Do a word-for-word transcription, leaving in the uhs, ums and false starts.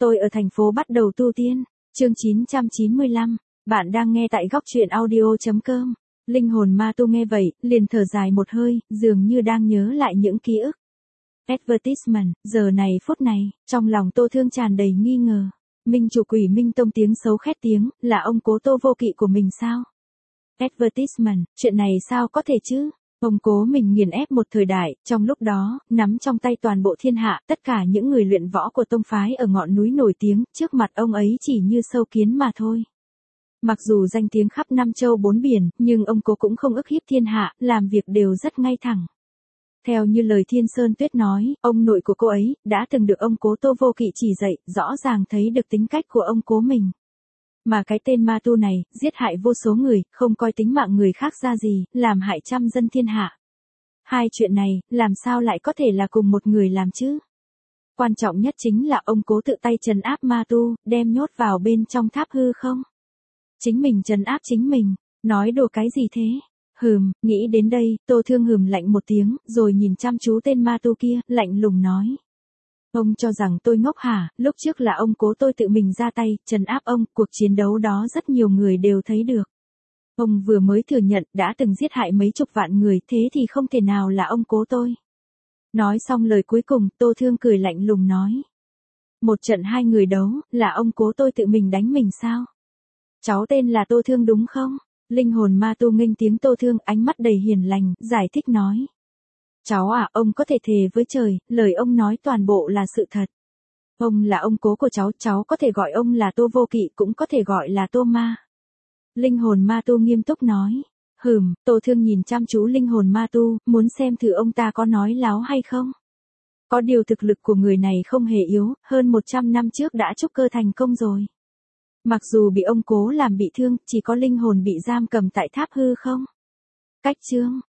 Tôi ở thành phố bắt đầu tu tiên. Chương chín trăm chín mươi lăm. Bạn đang nghe tại góc truyện audio.com. Linh hồn ma tu nghe vậy, liền thở dài một hơi, dường như đang nhớ lại những ký ức. Advertisement, giờ này phút này, trong lòng Tô Thương tràn đầy nghi ngờ. Minh chủ Quỷ Minh Tông tiếng xấu khét tiếng, là ông Cố Tô vô kỵ của mình sao? Advertisement, chuyện này sao có thể chứ? Ông Cố mình nghiền ép một thời đại, trong lúc đó, nắm trong tay toàn bộ thiên hạ, tất cả những người luyện võ của tông phái ở ngọn núi nổi tiếng, trước mặt ông ấy chỉ như sâu kiến mà thôi. Mặc dù danh tiếng khắp năm châu bốn biển, nhưng ông Cố cũng không ức hiếp thiên hạ, làm việc đều rất ngay thẳng. Theo như lời Thiên Sơn Tuyết nói, ông nội của cô ấy, đã từng được ông Cố Tô vô kỵ chỉ dạy, rõ ràng thấy được tính cách của ông Cố mình. Mà cái tên ma tu này, giết hại vô số người, không coi tính mạng người khác ra gì, làm hại trăm dân thiên hạ. Hai chuyện này, làm sao lại có thể là cùng một người làm chứ? Quan trọng nhất chính là ông Cố tự tay trấn áp ma tu, đem nhốt vào bên trong tháp hư không? Chính mình trấn áp chính mình, nói đùa cái gì thế? Hừm, nghĩ đến đây, Tô Thương hừm lạnh một tiếng, rồi nhìn chăm chú tên ma tu kia, lạnh lùng nói. Ông cho rằng tôi ngốc hả, lúc trước là ông Cố tôi tự mình ra tay, trấn áp ông, cuộc chiến đấu đó rất nhiều người đều thấy được. Ông vừa mới thừa nhận, đã từng giết hại mấy chục vạn người, thế thì không thể nào là ông Cố tôi. Nói xong lời cuối cùng, Tô Thương cười lạnh lùng nói. Một trận hai người đấu, là ông Cố tôi tự mình đánh mình sao? Cháu tên là Tô Thương đúng không? Linh hồn ma tu nghênh tiếng Tô Thương, ánh mắt đầy hiền lành, giải thích nói. Cháu à, ông có thể thề với trời, lời ông nói toàn bộ là sự thật. Ông là ông Cố của cháu, cháu có thể gọi ông là Tô vô kỵ, cũng có thể gọi là Tô ma. Linh hồn ma tu nghiêm túc nói. Hừm, Tô Thương nhìn chăm chú linh hồn ma tu, muốn xem thử ông ta có nói láo hay không. Có điều thực lực của người này không hề yếu, hơn một trăm năm trước đã trúc cơ thành công rồi. Mặc dù bị ông Cố làm bị thương, chỉ có linh hồn bị giam cầm tại tháp hư không. Cách chương,